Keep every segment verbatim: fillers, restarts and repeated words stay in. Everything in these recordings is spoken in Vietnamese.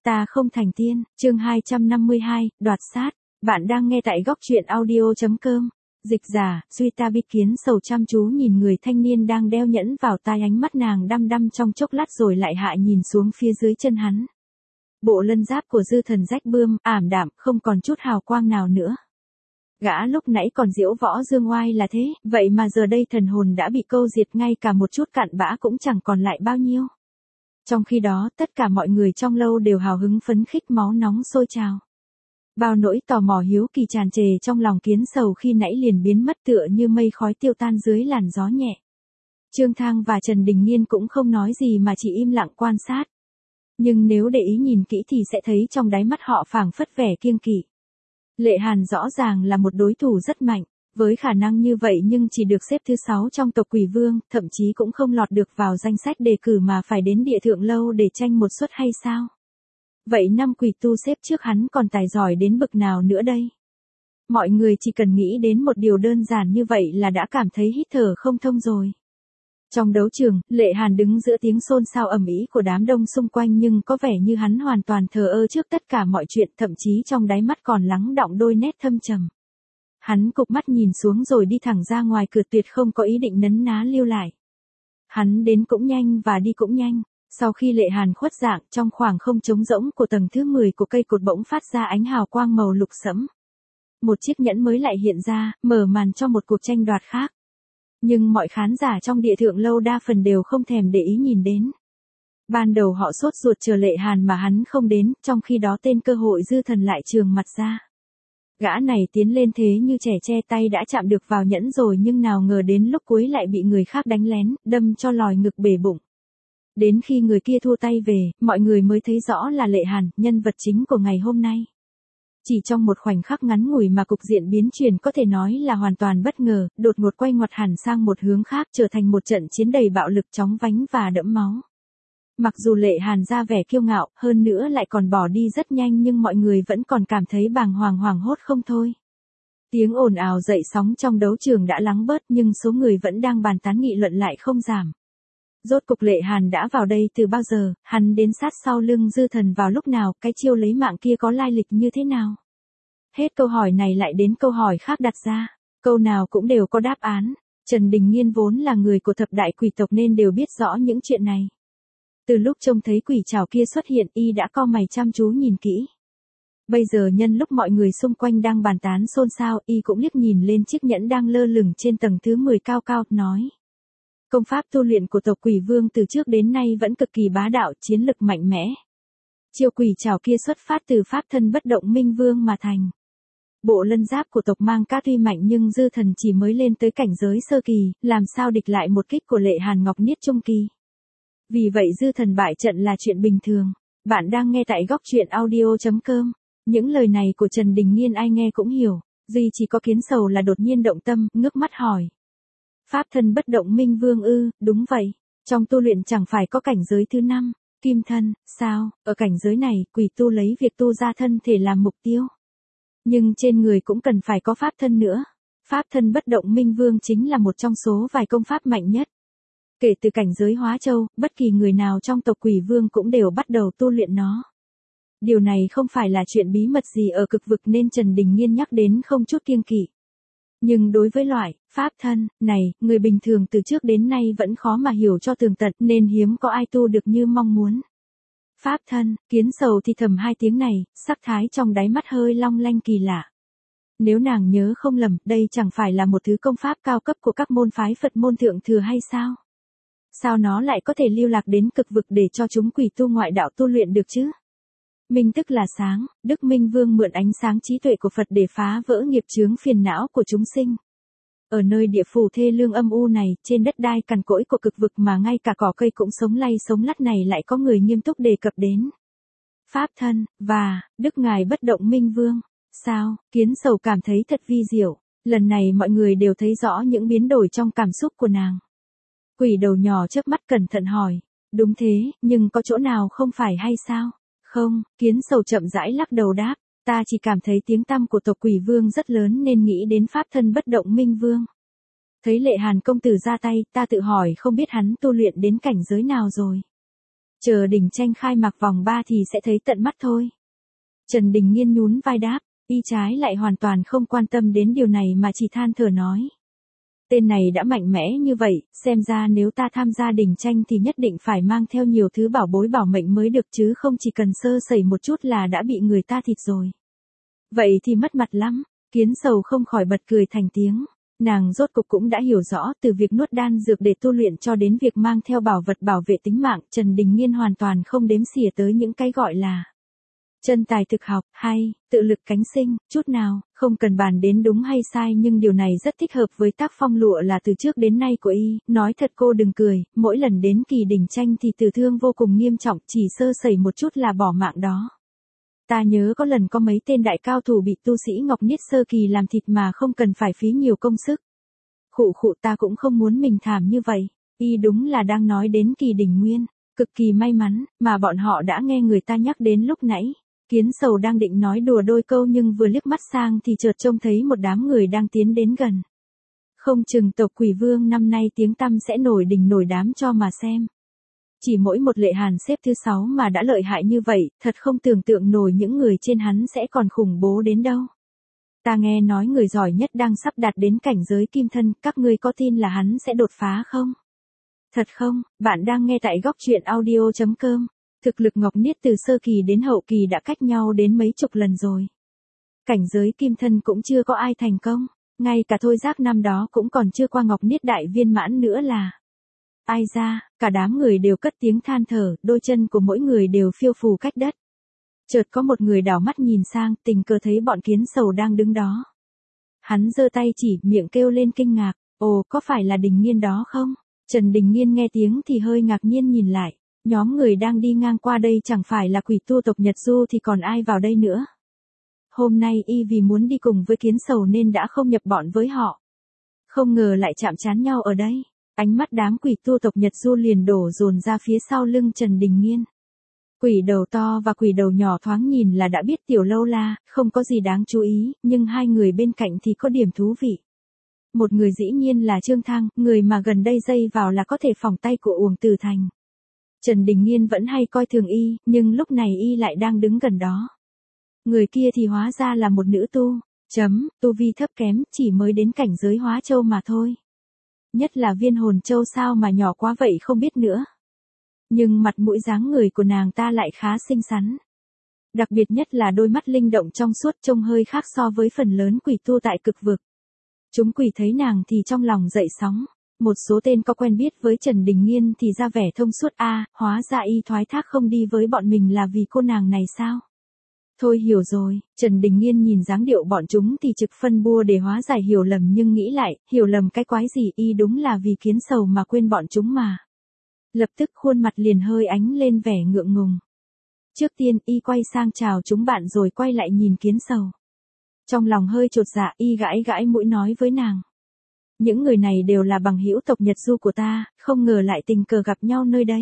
Ta không thành tiên, chương hai trăm năm mươi hai, đoạt sát. Bạn đang nghe tại góc truyện audio.com. Dịch giả, Duy Ta Bi Kiến sầu chăm chú nhìn người thanh niên đang đeo nhẫn vào tai, ánh mắt nàng đăm đăm trong chốc lát rồi lại hạ nhìn xuống phía dưới chân hắn. Bộ lân giáp của Dư Thần rách bươm, ảm đạm, không còn chút hào quang nào nữa. Gã lúc nãy còn diễu võ dương oai là thế, vậy mà giờ đây thần hồn đã bị câu diệt, ngay cả một chút cặn bã cũng chẳng còn lại bao nhiêu. Trong khi đó, tất cả mọi người trong lâu đều hào hứng phấn khích, máu nóng sôi trào. Bao nỗi tò mò hiếu kỳ tràn trề trong lòng Kiến Sầu khi nãy liền biến mất tựa như mây khói tiêu tan dưới làn gió nhẹ. Trương Thang và Trần Đình Nghiên cũng không nói gì mà chỉ im lặng quan sát. Nhưng nếu để ý nhìn kỹ thì sẽ thấy trong đáy mắt họ phảng phất vẻ kiêng kỵ. Lệ Hàn rõ ràng là một đối thủ rất mạnh, với khả năng như vậy nhưng chỉ được xếp thứ sáu trong tộc Quỷ Vương, thậm chí cũng không lọt được vào danh sách đề cử mà phải đến Địa Thượng Lâu để tranh một suất hay sao? Vậy năm quỷ tu xếp trước hắn còn tài giỏi đến bực nào nữa đây? Mọi người chỉ cần nghĩ đến một điều đơn giản như vậy là đã cảm thấy hít thở không thông rồi. Trong đấu trường, Lệ Hàn đứng giữa tiếng xôn xao ầm ĩ của đám đông xung quanh, nhưng có vẻ như hắn hoàn toàn thờ ơ trước tất cả mọi chuyện, thậm chí trong đáy mắt còn lắng đọng đôi nét thâm trầm. Hắn cụp mắt nhìn xuống rồi đi thẳng ra ngoài cửa, tuyệt không có ý định nấn ná lưu lại. Hắn đến cũng nhanh và đi cũng nhanh. Sau khi Lệ Hàn khuất dạng, trong khoảng không trống rỗng của tầng thứ mười của cây cột bỗng phát ra ánh hào quang màu lục sẫm. Một chiếc nhẫn mới lại hiện ra, mở màn cho một cuộc tranh đoạt khác. Nhưng mọi khán giả trong Địa Thượng Lâu đa phần đều không thèm để ý nhìn đến. Ban đầu họ sốt ruột chờ Lệ Hàn mà hắn không đến, trong khi đó tên cơ hội Dư Thần lại trường mặt ra. Gã này tiến lên thế như trẻ tre, tay đã chạm được vào nhẫn rồi nhưng nào ngờ đến lúc cuối lại bị người khác đánh lén, đâm cho lòi ngực bể bụng. Đến khi người kia thua tay về, mọi người mới thấy rõ là Lệ Hàn, nhân vật chính của ngày hôm nay. Chỉ trong một khoảnh khắc ngắn ngủi mà cục diện biến chuyển có thể nói là hoàn toàn bất ngờ, đột ngột quay ngoặt hẳn sang một hướng khác, trở thành một trận chiến đầy bạo lực, chóng vánh và đẫm máu. Mặc dù Lệ Hàn ra vẻ kiêu ngạo, hơn nữa lại còn bỏ đi rất nhanh, nhưng mọi người vẫn còn cảm thấy bàng hoàng hoảng hốt không thôi. Tiếng ồn ào dậy sóng trong đấu trường đã lắng bớt, nhưng số người vẫn đang bàn tán nghị luận lại không giảm. Rốt cục Lệ Hàn đã vào đây từ bao giờ, hắn đến sát sau lưng Dư Thần vào lúc nào, cái chiêu lấy mạng kia có lai lịch như thế nào? Hết câu hỏi này lại đến câu hỏi khác đặt ra, câu nào cũng đều có đáp án. Trần Đình Nghiên vốn là người của thập đại quỷ tộc nên đều biết rõ những chuyện này. Từ lúc trông thấy quỷ trảo kia xuất hiện, y đã cau mày chăm chú nhìn kỹ. Bây giờ nhân lúc mọi người xung quanh đang bàn tán xôn xao, y cũng liếc nhìn lên chiếc nhẫn đang lơ lửng trên tầng thứ mười cao cao, nói. Công pháp tu luyện của tộc Quỷ Vương từ trước đến nay vẫn cực kỳ bá đạo, chiến lực mạnh mẽ. Chiêu quỷ trảo kia xuất phát từ pháp thân bất động minh vương mà thành. Bộ lân giáp của tộc Mang Cát tuy mạnh nhưng Dư Thần chỉ mới lên tới cảnh giới sơ kỳ, làm sao địch lại một kích của Lệ Hàn Ngọc Niết trung kỳ. Vì vậy Dư Thần bại trận là chuyện bình thường. Bạn đang nghe tại góc truyện audio.com. Những lời này của Trần Đình Nghiên ai nghe cũng hiểu, duy chỉ có Kiến Sầu là đột nhiên động tâm, ngước mắt hỏi. Pháp thân bất động minh vương ư? Đúng vậy. Trong tu luyện chẳng phải có cảnh giới thứ năm, kim thân, sao? Ở cảnh giới này, quỷ tu lấy việc tu ra thân thể làm mục tiêu. Nhưng trên người cũng cần phải có pháp thân nữa. Pháp thân bất động minh vương chính là một trong số vài công pháp mạnh nhất. Kể từ cảnh giới Hóa Châu, bất kỳ người nào trong tộc Quỷ Vương cũng đều bắt đầu tu luyện nó. Điều này không phải là chuyện bí mật gì ở cực vực nên Trần Đình Nghiên nhắc đến không chút kiêng kỵ. Nhưng đối với loại pháp thân này, người bình thường từ trước đến nay vẫn khó mà hiểu cho tường tận nên hiếm có ai tu được như mong muốn. Pháp thân, Kiến Sầu thì thầm hai tiếng này, sắc thái trong đáy mắt hơi long lanh kỳ lạ. Nếu nàng nhớ không lầm, đây chẳng phải là một thứ công pháp cao cấp của các môn phái Phật môn thượng thừa hay sao? Sao nó lại có thể lưu lạc đến cực vực để cho chúng quỷ tu ngoại đạo tu luyện được chứ? Minh tức là sáng, Đức Minh Vương mượn ánh sáng trí tuệ của Phật để phá vỡ nghiệp chướng phiền não của chúng sinh. Ở nơi địa phủ thê lương âm u này, trên đất đai cằn cỗi của cực vực mà ngay cả cỏ cây cũng sống lay sống lắt này lại có người nghiêm túc đề cập đến. Pháp thân, và, Đức Ngài bất động Minh Vương. Sao? Kiến Sầu cảm thấy thật vi diệu. Lần này mọi người đều thấy rõ những biến đổi trong cảm xúc của nàng. Quỷ đầu nhỏ chớp mắt cẩn thận hỏi. Đúng thế, nhưng có chỗ nào không phải hay sao? Không, Kiến Sầu chậm rãi lắc đầu đáp. Ta chỉ cảm thấy tiếng tăm của tộc Quỷ Vương rất lớn nên nghĩ đến pháp thân bất động Minh Vương. Thấy Lệ Hàn công tử ra tay, ta tự hỏi không biết hắn tu luyện đến cảnh giới nào rồi. Chờ đỉnh tranh khai mạc vòng ba thì sẽ thấy tận mắt thôi. Trần Đình Nghiên nhún vai đáp, y trái lại hoàn toàn không quan tâm đến điều này mà chỉ than thở nói. Tên này đã mạnh mẽ như vậy, xem ra nếu ta tham gia đỉnh tranh thì nhất định phải mang theo nhiều thứ bảo bối bảo mệnh mới được chứ không chỉ cần sơ sẩy một chút là đã bị người ta thịt rồi. Vậy thì mất mặt lắm, Kiến Sầu không khỏi bật cười thành tiếng. Nàng rốt cục cũng đã hiểu rõ từ việc nuốt đan dược để tu luyện cho đến việc mang theo bảo vật bảo vệ tính mạng, Trần Đình Nghiên hoàn toàn không đếm xỉa tới những cái gọi là chân tài thực học, hay, tự lực cánh sinh, chút nào, không cần bàn đến đúng hay sai nhưng điều này rất thích hợp với tác phong lụa là từ trước đến nay của y, nói thật cô đừng cười, mỗi lần đến kỳ đỉnh tranh thì tử thương vô cùng nghiêm trọng, chỉ sơ sẩy một chút là bỏ mạng đó. Ta nhớ có lần có mấy tên đại cao thủ bị tu sĩ Ngọc Niết sơ kỳ làm thịt mà không cần phải phí nhiều công sức. Khụ khụ ta cũng không muốn mình thảm như vậy, y đúng là đang nói đến kỳ đỉnh nguyên, cực kỳ may mắn, mà bọn họ đã nghe người ta nhắc đến lúc nãy. Kiến Sầu đang định nói đùa đôi câu nhưng vừa liếc mắt sang thì chợt trông thấy một đám người đang tiến đến gần. Không chừng tộc Quỷ Vương năm nay tiếng tăm sẽ nổi đỉnh nổi đám cho mà xem. Chỉ mỗi một Lệ Hàn xếp thứ sáu mà đã lợi hại như vậy, thật không tưởng tượng nổi những người trên hắn sẽ còn khủng bố đến đâu. Ta nghe nói người giỏi nhất đang sắp đạt đến cảnh giới kim thân, các ngươi có tin là hắn sẽ đột phá không? Thật không, bạn đang nghe tại góc truyện audio chấm com. Thực lực Ngọc Niết từ sơ kỳ đến hậu kỳ đã cách nhau đến mấy chục lần rồi. Cảnh giới kim thân cũng chưa có ai thành công, ngay cả Thôi Giác năm đó cũng còn chưa qua Ngọc Niết đại viên mãn nữa là. Ai ra, cả đám người đều cất tiếng than thở, đôi chân của mỗi người đều phiêu phù cách đất. Chợt có một người đảo mắt nhìn sang, tình cờ thấy bọn Kiến Sầu đang đứng đó. Hắn giơ tay chỉ, miệng kêu lên kinh ngạc, ồ có phải là Đình Nghiên đó không? Trần Đình Nghiên nghe tiếng thì hơi ngạc nhiên nhìn lại. Nhóm người đang đi ngang qua đây chẳng phải là quỷ tu tộc Nhật Du thì còn ai vào đây nữa. Hôm nay y vì muốn đi cùng với Kiến Sầu nên đã không nhập bọn với họ. Không ngờ lại chạm trán nhau ở đây. Ánh mắt đám quỷ tu tộc Nhật Du liền đổ dồn ra phía sau lưng Trần Đình Nghiên. Quỷ đầu to và quỷ đầu nhỏ thoáng nhìn là đã biết Tiểu Lâu La, không có gì đáng chú ý, nhưng hai người bên cạnh thì có điểm thú vị. Một người dĩ nhiên là Trương Thăng, người mà gần đây dây vào là có thể phỏng tay của Uổng Tử Thành. Trần Đình Nghiên vẫn hay coi thường y, nhưng lúc này y lại đang đứng gần đó. Người kia thì hóa ra là một nữ tu, chấm, tu vi thấp kém, chỉ mới đến cảnh giới hóa châu mà thôi. Nhất là viên hồn châu sao mà nhỏ quá vậy không biết nữa. Nhưng mặt mũi dáng người của nàng ta lại khá xinh xắn. Đặc biệt nhất là đôi mắt linh động trong suốt trông hơi khác so với phần lớn quỷ tu tại cực vực. Chúng quỷ thấy nàng thì trong lòng dậy sóng. Một số tên có quen biết với Trần Đình Nghiên thì ra vẻ thông suốt a, à, hóa ra y thoái thác không đi với bọn mình là vì cô nàng này sao? Thôi hiểu rồi, Trần Đình Nghiên nhìn dáng điệu bọn chúng thì trực phân bua để hóa giải hiểu lầm nhưng nghĩ lại, hiểu lầm cái quái gì y đúng là vì Kiến Sầu mà quên bọn chúng mà. Lập tức khuôn mặt liền hơi ánh lên vẻ ngượng ngùng. Trước tiên y quay sang chào chúng bạn rồi quay lại nhìn Kiến Sầu. Trong lòng hơi chột dạ y gãi gãi mũi nói với nàng. Những người này đều là bằng hữu tộc Nhật Du của ta, không ngờ lại tình cờ gặp nhau nơi đây.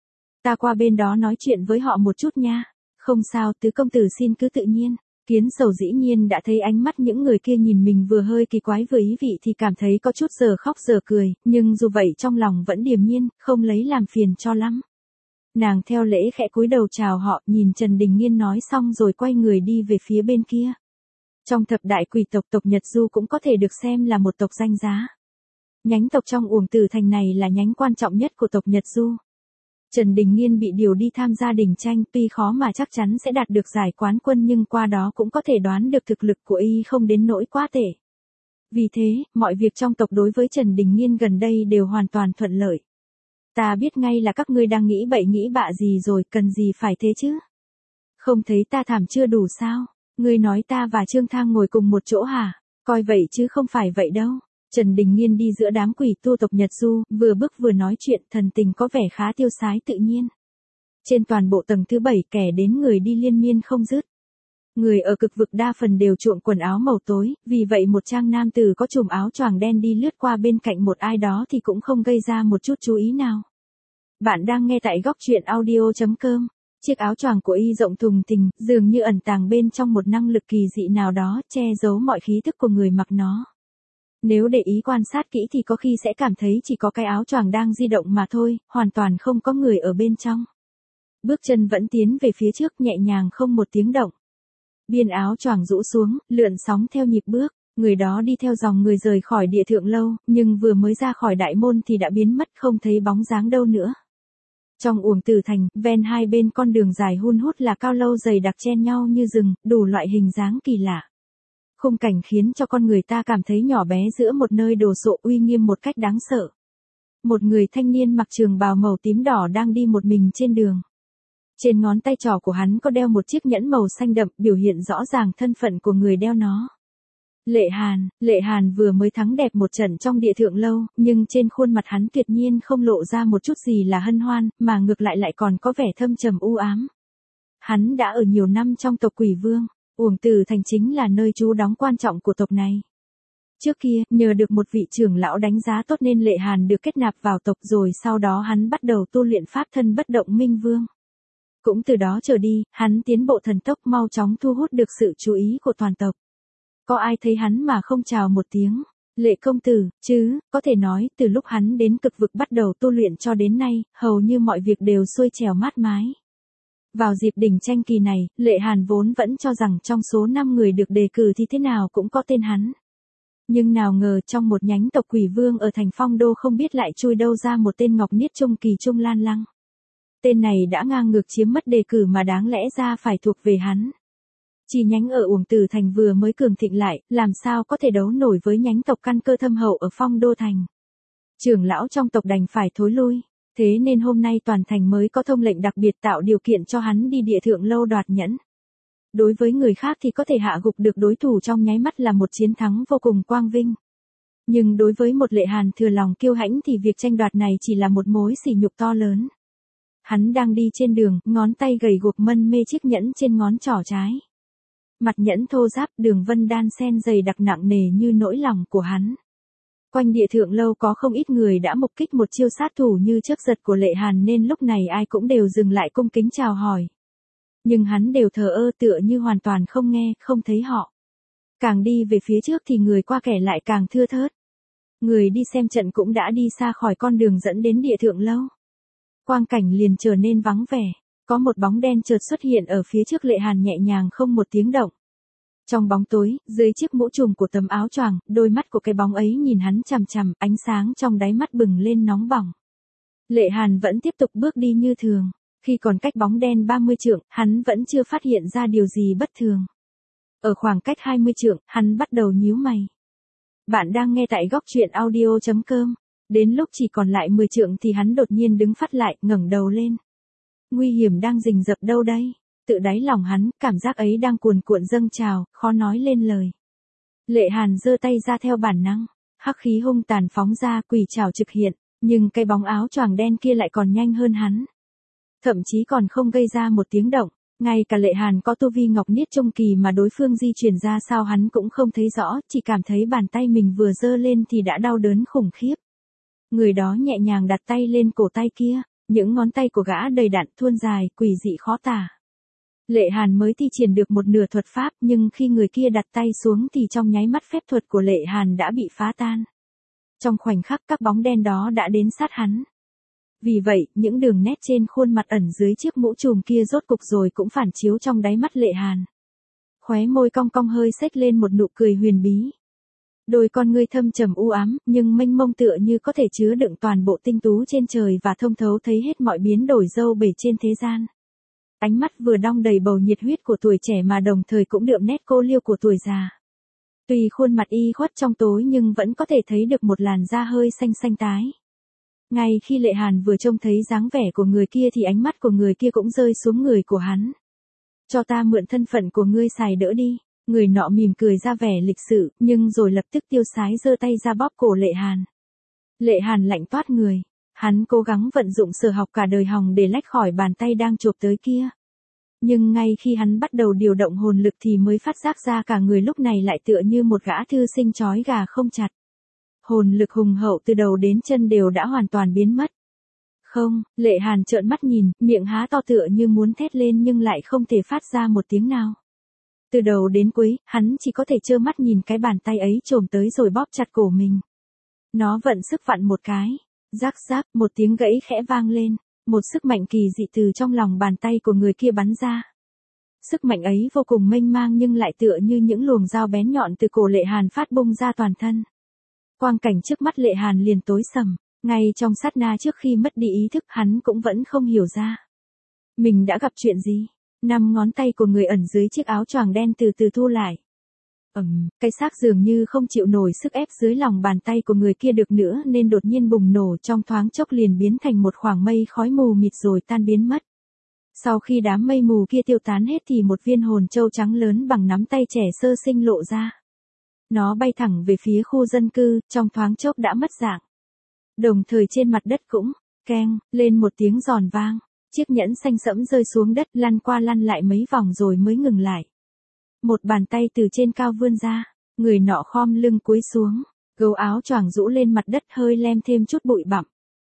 Ta qua bên đó nói chuyện với họ một chút nha. Không sao, tứ công tử xin cứ tự nhiên. Kiến Sầu dĩ nhiên đã thấy ánh mắt những người kia nhìn mình vừa hơi kỳ quái vừa ý vị thì cảm thấy có chút giờ khóc giờ cười, nhưng dù vậy trong lòng vẫn điềm nhiên, không lấy làm phiền cho lắm. Nàng theo lễ khẽ cúi đầu chào họ, nhìn Trần Đình Nghiên nói xong rồi quay người đi về phía bên kia. Trong thập đại quỷ tộc tộc Nhật Du cũng có thể được xem là một tộc danh giá. Nhánh tộc trong Uổng Tử Thành này là nhánh quan trọng nhất của tộc Nhật Du. Trần Đình Nghiên bị điều đi tham gia đỉnh tranh tuy khó mà chắc chắn sẽ đạt được giải quán quân nhưng qua đó cũng có thể đoán được thực lực của y không đến nỗi quá tệ. Vì thế, mọi việc trong tộc đối với Trần Đình Nghiên gần đây đều hoàn toàn thuận lợi. Ta biết ngay là các ngươi đang nghĩ bậy nghĩ bạ gì rồi, cần gì phải thế chứ? Không thấy ta thảm chưa đủ sao? Ngươi nói ta và Trương Thang ngồi cùng một chỗ hả? Coi vậy chứ không phải vậy đâu. Trần Đình Nghiên đi giữa đám quỷ tu tộc Nhật Du, vừa bước vừa nói chuyện, thần tình có vẻ khá tiêu sái tự nhiên. Trên toàn bộ tầng thứ bảy kẻ đến người đi liên miên không dứt. Người ở cực vực đa phần đều chuộng quần áo màu tối, vì vậy một trang nam tử có chùm áo choàng đen đi lướt qua bên cạnh một ai đó thì cũng không gây ra một chút chú ý nào. Bạn đang nghe tại góc truyện audio chấm com. Chiếc áo choàng của y rộng thùng thình, dường như ẩn tàng bên trong một năng lực kỳ dị nào đó, che giấu mọi khí thức của người mặc nó. Nếu để ý quan sát kỹ thì có khi sẽ cảm thấy chỉ có cái áo choàng đang di động mà thôi, hoàn toàn không có người ở bên trong. Bước chân vẫn tiến về phía trước nhẹ nhàng không một tiếng động. Biên áo choàng rũ xuống, lượn sóng theo nhịp bước, người đó đi theo dòng người rời khỏi địa thượng lâu, nhưng vừa mới ra khỏi đại môn thì đã biến mất không thấy bóng dáng đâu nữa. Trong Uổng Tử Thành, ven hai bên con đường dài hun hút là cao lâu dày đặc chen nhau như rừng, đủ loại hình dáng kỳ lạ. Khung cảnh khiến cho con người ta cảm thấy nhỏ bé giữa một nơi đồ sộ uy nghiêm một cách đáng sợ. Một người thanh niên mặc trường bào màu tím đỏ đang đi một mình trên đường. Trên ngón tay trỏ của hắn có đeo một chiếc nhẫn màu xanh đậm, biểu hiện rõ ràng thân phận của người đeo nó. Lệ Hàn, Lệ Hàn vừa mới thắng đẹp một trận trong địa thượng lâu, nhưng trên khuôn mặt hắn tuyệt nhiên không lộ ra một chút gì là hân hoan, mà ngược lại lại còn có vẻ thâm trầm u ám. Hắn đã ở nhiều năm trong tộc Quỷ Vương, Uổng Tử Thành chính là nơi trú đóng quan trọng của tộc này. Trước kia, nhờ được một vị trưởng lão đánh giá tốt nên Lệ Hàn được kết nạp vào tộc, rồi sau đó hắn bắt đầu tu luyện pháp thân bất động minh vương. Cũng từ đó trở đi, hắn tiến bộ thần tốc, mau chóng thu hút được sự chú ý của toàn tộc. Có ai thấy hắn mà không chào một tiếng, Lệ công tử, chứ, có thể nói, từ lúc hắn đến cực vực bắt đầu tu luyện cho đến nay, hầu như mọi việc đều xuôi trèo mát mái. Vào dịp đỉnh tranh kỳ này, Lệ Hàn vốn vẫn cho rằng trong số năm người được đề cử thì thế nào cũng có tên hắn. Nhưng nào ngờ trong một nhánh tộc Quỷ Vương ở thành Phong Đô không biết lại chui đâu ra một tên Ngọc Niết Trung Kỳ Trung Lan Lăng. Tên này đã ngang ngược chiếm mất đề cử mà đáng lẽ ra phải thuộc về hắn. Chi nhánh ở Uổng Tử Thành vừa mới cường thịnh lại, làm sao có thể đấu nổi với nhánh tộc căn cơ thâm hậu ở Phong Đô Thành. Trưởng lão trong tộc đành phải thối lui, thế nên hôm nay toàn thành mới có thông lệnh đặc biệt tạo điều kiện cho hắn đi địa thượng lâu đoạt nhẫn. Đối với người khác thì có thể hạ gục được đối thủ trong nháy mắt là một chiến thắng vô cùng quang vinh. Nhưng đối với một Lệ Hàn thừa lòng kiêu hãnh thì việc tranh đoạt này chỉ là một mối sỉ nhục to lớn. Hắn đang đi trên đường, ngón tay gầy guộc mân mê chiếc nhẫn trên ngón trỏ trái. Mặt nhẫn thô ráp, đường vân đan xen dày đặc nặng nề như nỗi lòng của hắn. Quanh địa thượng lâu có không ít người đã mục kích một chiêu sát thủ như chớp giật của Lệ Hàn nên lúc này ai cũng đều dừng lại cung kính chào hỏi. Nhưng hắn đều thờ ơ tựa như hoàn toàn không nghe, không thấy họ. Càng đi về phía trước thì người qua kẻ lại càng thưa thớt. Người đi xem trận cũng đã đi xa khỏi con đường dẫn đến địa thượng lâu. Quang cảnh liền trở nên vắng vẻ, có một bóng đen chợt xuất hiện ở phía trước Lệ Hàn nhẹ nhàng không một tiếng động. Trong bóng tối, dưới chiếc mũ trùm của tấm áo choàng, đôi mắt của cái bóng ấy nhìn hắn chằm chằm, ánh sáng trong đáy mắt bừng lên nóng bỏng. Lệ Hàn vẫn tiếp tục bước đi như thường, khi còn cách bóng đen ba mươi trượng, hắn vẫn chưa phát hiện ra điều gì bất thường. Ở khoảng cách hai mươi trượng, hắn bắt đầu nhíu mày. Bạn đang nghe tại góc truyện audio chấm com. Đến lúc chỉ còn lại mười trượng thì hắn đột nhiên đứng phắt lại, ngẩng đầu lên. Nguy hiểm đang rình rập đâu đây? Tự đáy lòng hắn, cảm giác ấy đang cuồn cuộn dâng trào, khó nói lên lời. Lệ Hàn giơ tay ra theo bản năng, hắc khí hung tàn phóng ra, quỷ trảo trực hiện, nhưng cái bóng áo choàng đen kia lại còn nhanh hơn hắn. Thậm chí còn không gây ra một tiếng động, ngay cả Lệ Hàn có tu vi Ngọc Niết Trung Kỳ mà đối phương di chuyển ra sao hắn cũng không thấy rõ, chỉ cảm thấy bàn tay mình vừa giơ lên thì đã đau đớn khủng khiếp. Người đó nhẹ nhàng đặt tay lên cổ tay kia, những ngón tay của gã đầy đặn thuôn dài, quỷ dị khó tả. Lệ Hàn mới thi triển được một nửa thuật pháp, nhưng khi người kia đặt tay xuống thì trong nháy mắt phép thuật của Lệ Hàn đã bị phá tan. Trong khoảnh khắc các bóng đen đó đã đến sát hắn. Vì vậy, những đường nét trên khuôn mặt ẩn dưới chiếc mũ trùm kia rốt cục rồi cũng phản chiếu trong đáy mắt Lệ Hàn. Khóe môi cong cong hơi xếch lên một nụ cười huyền bí. Đôi con ngươi thâm trầm u ám, nhưng mênh mông tựa như có thể chứa đựng toàn bộ tinh tú trên trời và thông thấu thấy hết mọi biến đổi dâu bể trên thế gian. Ánh mắt vừa đong đầy bầu nhiệt huyết của tuổi trẻ mà đồng thời cũng đượm nét cô liêu của tuổi già. Tuy khuôn mặt y khuất trong tối nhưng vẫn có thể thấy được một làn da hơi xanh xanh tái. Ngay khi Lệ Hàn vừa trông thấy dáng vẻ của người kia thì ánh mắt của người kia cũng rơi xuống người của hắn. Cho ta mượn thân phận của ngươi xài đỡ đi. Người nọ mỉm cười ra vẻ lịch sự, nhưng rồi lập tức tiêu sái giơ tay ra bóp cổ Lệ Hàn. Lệ Hàn lạnh toát người. Hắn cố gắng vận dụng sở học cả đời hòng để lách khỏi bàn tay đang chộp tới kia. Nhưng ngay khi hắn bắt đầu điều động hồn lực thì mới phát giác ra cả người lúc này lại tựa như một gã thư sinh trói gà không chặt. Hồn lực hùng hậu từ đầu đến chân đều đã hoàn toàn biến mất. Không, Lệ Hàn trợn mắt nhìn, miệng há to tựa như muốn thét lên nhưng lại không thể phát ra một tiếng nào. Từ đầu đến cuối, hắn chỉ có thể trơ mắt nhìn cái bàn tay ấy chồm tới rồi bóp chặt cổ mình. Nó vận sức vặn một cái. Rắc rắc, một tiếng gãy khẽ vang lên. một sức mạnh kỳ dị từ trong lòng bàn tay của người kia bắn ra. Sức mạnh ấy vô cùng mênh mang nhưng lại tựa như những luồng dao bén nhọn từ cổ Lệ Hàn phát bung ra toàn thân. Quang cảnh trước mắt Lệ Hàn liền tối sầm, ngay trong sát na trước khi mất đi ý thức hắn cũng vẫn không hiểu ra. Mình đã gặp chuyện gì? Năm ngón tay của người ẩn dưới chiếc áo choàng đen từ từ thu lại. Ầm, cái xác dường như không chịu nổi sức ép dưới lòng bàn tay của người kia được nữa nên đột nhiên bùng nổ trong thoáng chốc liền biến thành một khoảng mây khói mù mịt rồi tan biến mất. Sau khi đám mây mù kia tiêu tán hết thì một viên hồn châu trắng lớn bằng nắm tay trẻ sơ sinh lộ ra. Nó bay thẳng về phía khu dân cư, trong thoáng chốc đã mất dạng. Đồng thời trên mặt đất cũng, keng, lên một tiếng giòn vang. Chiếc nhẫn xanh sẫm rơi xuống đất lăn qua lăn lại mấy vòng rồi mới ngừng lại. Một bàn tay từ trên cao vươn ra, người nọ khom lưng cúi xuống, gấu áo choàng rũ lên mặt đất hơi lem thêm chút bụi bặm.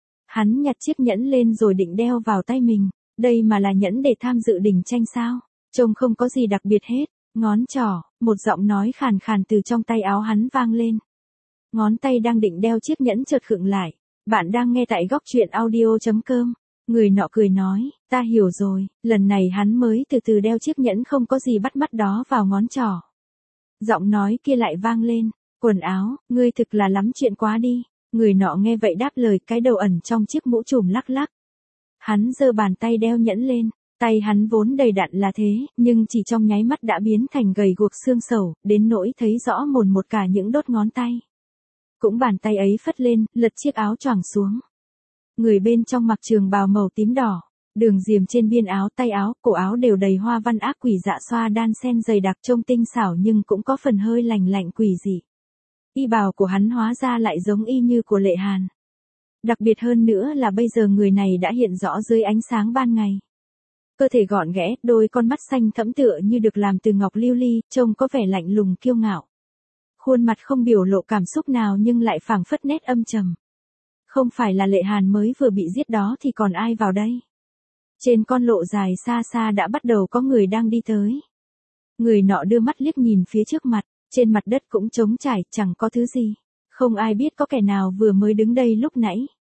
Hắn nhặt chiếc nhẫn lên rồi định đeo vào tay mình, đây mà là nhẫn để tham dự đỉnh tranh sao? Trông không có gì đặc biệt hết, ngón trỏ, một giọng nói khàn khàn từ trong tay áo hắn vang lên. Ngón tay đang định đeo chiếc nhẫn chợt khựng lại, bạn đang nghe tại góc truyện audio chấm com. Người nọ cười nói, ta hiểu rồi, lần này hắn mới từ từ đeo chiếc nhẫn không có gì bắt mắt đó vào ngón trỏ. Giọng nói kia lại vang lên, quần áo, ngươi thực là lắm chuyện quá đi. Người nọ nghe vậy đáp lời cái đầu ẩn trong chiếc mũ trùm lắc lắc. Hắn giơ bàn tay đeo nhẫn lên, tay hắn vốn đầy đặn là thế, nhưng chỉ trong nháy mắt đã biến thành gầy guộc xương sầu, đến nỗi thấy rõ mồn một cả những đốt ngón tay. Cũng bàn tay ấy phất lên, lật chiếc áo choàng xuống. Người bên trong mặc trường bào màu tím đỏ, đường diềm trên biên áo, tay áo, cổ áo đều đầy hoa văn ác quỷ dạ xoa đan sen dày đặc trông tinh xảo nhưng cũng có phần hơi lành lạnh quỷ dị. Y bào của hắn hóa ra lại giống y như của Lệ Hàn. Đặc biệt hơn nữa là bây giờ người này đã hiện rõ dưới ánh sáng ban ngày. Cơ thể gọn ghẽ, đôi con mắt xanh thẫm tựa như được làm từ ngọc lưu ly, trông có vẻ lạnh lùng kiêu ngạo. Khuôn mặt không biểu lộ cảm xúc nào nhưng lại phảng phất nét âm trầm. Không phải là Lệ Hàn mới vừa bị giết đó thì còn ai vào đây? Trên con lộ dài xa xa đã bắt đầu có người đang đi tới. Người nọ đưa mắt liếc nhìn phía trước mặt, trên mặt đất cũng trống trải, chẳng có thứ gì. Không ai biết có kẻ nào vừa mới đứng đây lúc nãy.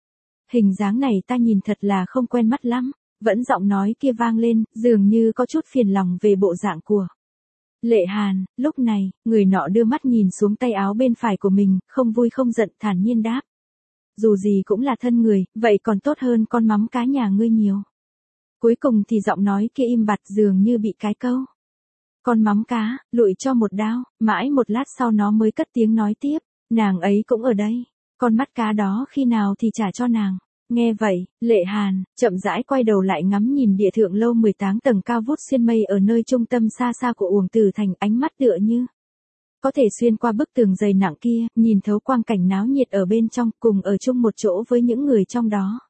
Hình dáng này ta nhìn thật là không quen mắt lắm, vẫn giọng nói kia vang lên, dường như có chút phiền lòng về bộ dạng của Lệ Hàn. Lúc này, người nọ đưa mắt nhìn xuống tay áo bên phải của mình, không vui không giận, thản nhiên đáp. Dù gì cũng là thân người, vậy còn tốt hơn con mắm cá nhà ngươi nhiều. Cuối cùng thì giọng nói kia im bặt dường như bị cái câu. Con mắm cá, lụi cho một đao, mãi một lát sau nó mới cất tiếng nói tiếp, nàng ấy cũng ở đây, con mắt cá đó khi nào thì trả cho nàng. Nghe vậy, Lệ Hàn, chậm rãi quay đầu lại ngắm nhìn địa thượng lâu mười tám tầng cao vút xuyên mây ở nơi trung tâm xa xa của Uổng Tử Thành, ánh mắt tựa như có thể xuyên qua bức tường dày nặng kia, nhìn thấu quang cảnh náo nhiệt ở bên trong, cùng ở chung một chỗ với những người trong đó.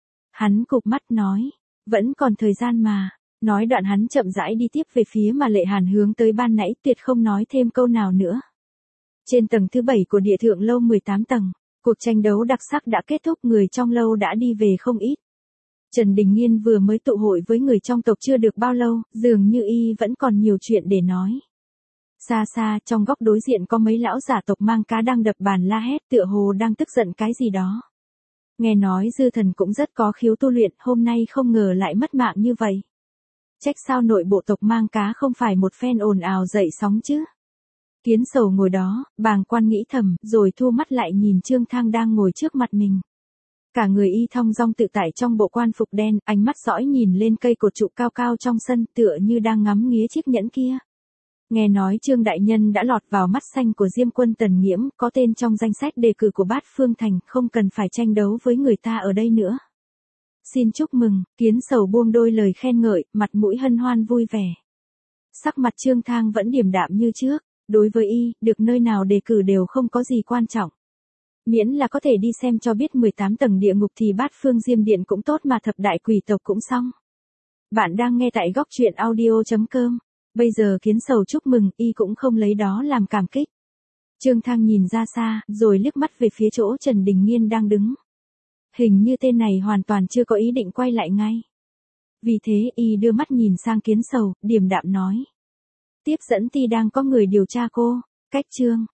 Hắn cụp mắt nói, vẫn còn thời gian mà. Nói đoạn hắn chậm rãi đi tiếp về phía mà Lệ Hàn hướng tới ban nãy, tuyệt không nói thêm câu nào nữa. Trên tầng thứ bảy của địa thượng lâu mười tám tầng, cuộc tranh đấu đặc sắc đã kết thúc, người trong lâu đã đi về không ít. Trần Đình Nghiên vừa mới tụ hội với người trong tộc chưa được bao lâu, dường như y vẫn còn nhiều chuyện để nói. Xa xa, trong góc đối diện có mấy lão giả tộc mang cá đang đập bàn la hét, tựa hồ đang tức giận cái gì đó. Nghe nói Dư Thần cũng rất có khiếu tu luyện, hôm nay không ngờ lại mất mạng như vậy. Trách sao nội bộ tộc mang cá không phải một phen ồn ào dậy sóng chứ. Kiến Sầu ngồi đó, bàng quan nghĩ thầm, rồi thu mắt lại nhìn Trương Thang đang ngồi trước mặt mình. Cả người y thong dong tự tại trong bộ quan phục đen, ánh mắt dõi nhìn lên cây cột trụ cao cao trong sân, tựa như đang ngắm nghía chiếc nhẫn kia. Nghe nói Trương Đại Nhân đã lọt vào mắt xanh của Diêm Quân Tần Nghiễm, có tên trong danh sách đề cử của Bát Phương Thành, không cần phải tranh đấu với người ta ở đây nữa. Xin chúc mừng, Kiến Sầu buông đôi lời khen ngợi, mặt mũi hân hoan vui vẻ. Sắc mặt Trương Thang vẫn điềm đạm như trước, đối với y, được nơi nào đề cử đều không có gì quan trọng. Miễn là có thể đi xem cho biết mười tám tầng địa ngục thì Bát Phương Diêm Điện cũng tốt mà thập đại quỷ tộc cũng xong. Bạn đang nghe tại góc truyện audio chấm com. Bây giờ Kiến Sầu chúc mừng, y cũng không lấy đó làm cảm kích. Trương Thang nhìn ra xa, rồi liếc mắt về phía chỗ Trần Đình Nghiên đang đứng. Hình như tên này hoàn toàn chưa có ý định quay lại ngay. Vì thế y đưa mắt nhìn sang Kiến Sầu, điềm đạm nói. Tiếp dẫn ti đang có người điều tra cô, cách Trương